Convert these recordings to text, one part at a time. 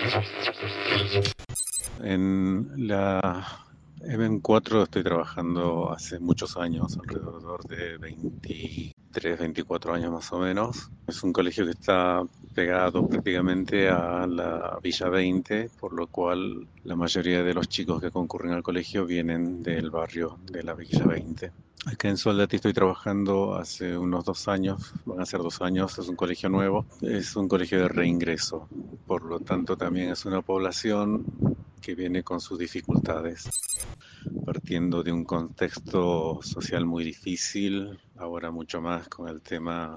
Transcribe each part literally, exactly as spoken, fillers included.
En la M M cuatro estoy trabajando hace muchos años, alrededor de veintitrés, veinticuatro años más o menos. Es un colegio que está pegado prácticamente a la Villa veinte, por lo cual la mayoría de los chicos que concurren al colegio vienen del barrio de la Villa veinte. Acá en Soldati estoy trabajando hace unos dos años, van a ser dos años, es un colegio nuevo, es un colegio de reingreso, por lo tanto también es una población que viene con sus dificultades, partiendo de un contexto social muy difícil, ahora mucho más con el tema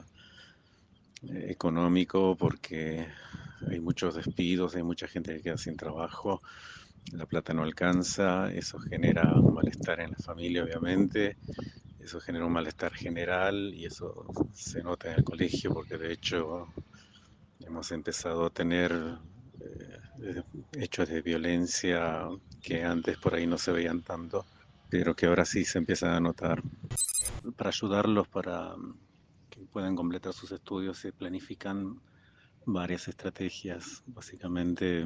eh, económico, porque hay muchos despidos, hay mucha gente que queda sin trabajo, la plata no alcanza, eso genera un malestar en la familia, obviamente, eso genera un malestar general y eso se nota en el colegio porque de hecho hemos empezado a tener eh, hechos de violencia que antes por ahí no se veían tanto, pero que ahora sí se empiezan a notar. Para ayudarlos para que puedan completar sus estudios se planifican varias estrategias. Básicamente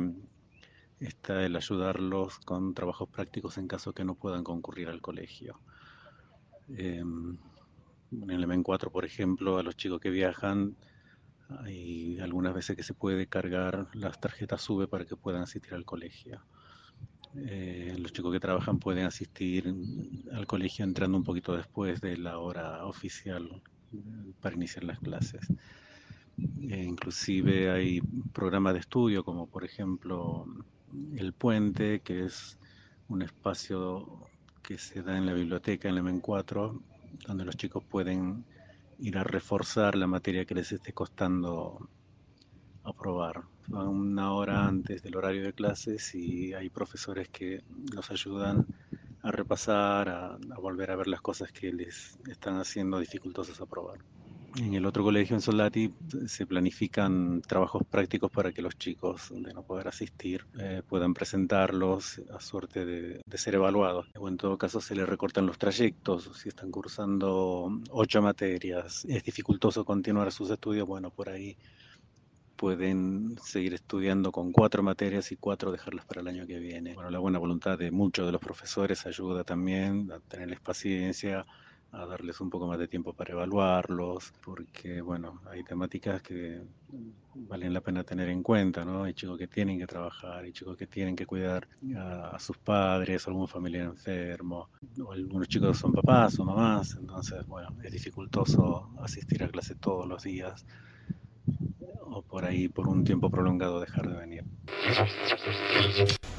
está el ayudarlos con trabajos prácticos en caso que no puedan concurrir al colegio. Eh, en el M M cuatro, por ejemplo, a los chicos que viajan hay algunas veces que se puede cargar las tarjetas SUBE para que puedan asistir al colegio. Eh, los chicos que trabajan pueden asistir al colegio entrando un poquito después de la hora oficial para iniciar las clases. Eh, inclusive hay programas de estudio como por ejemplo El Puente, que es un espacio que se da en la biblioteca en el M M cuatro, donde los chicos pueden ir a reforzar la materia que les esté costando aprobar. Van una hora antes del horario de clases y hay profesores que los ayudan a repasar, a, a volver a ver las cosas que les están haciendo dificultosas aprobar. En el otro colegio, en Soldati, se planifican trabajos prácticos para que los chicos de no poder asistir eh, puedan presentarlos a suerte de, de ser evaluados. O en todo caso se les recortan los trayectos. Si están cursando ocho materias, es dificultoso continuar sus estudios, bueno, por ahí pueden seguir estudiando con cuatro materias y cuatro dejarlas para el año que viene. Bueno, la buena voluntad de muchos de los profesores ayuda también a tenerles paciencia, a darles un poco más de tiempo para evaluarlos, porque bueno, hay temáticas que valen la pena tener en cuenta, ¿no? Hay chicos que tienen que trabajar, hay chicos que tienen que cuidar a, a sus padres, algún familiar enfermo, o algunos chicos son papás o mamás, entonces bueno, es dificultoso asistir a clase todos los días o por ahí por un tiempo prolongado dejar de venir.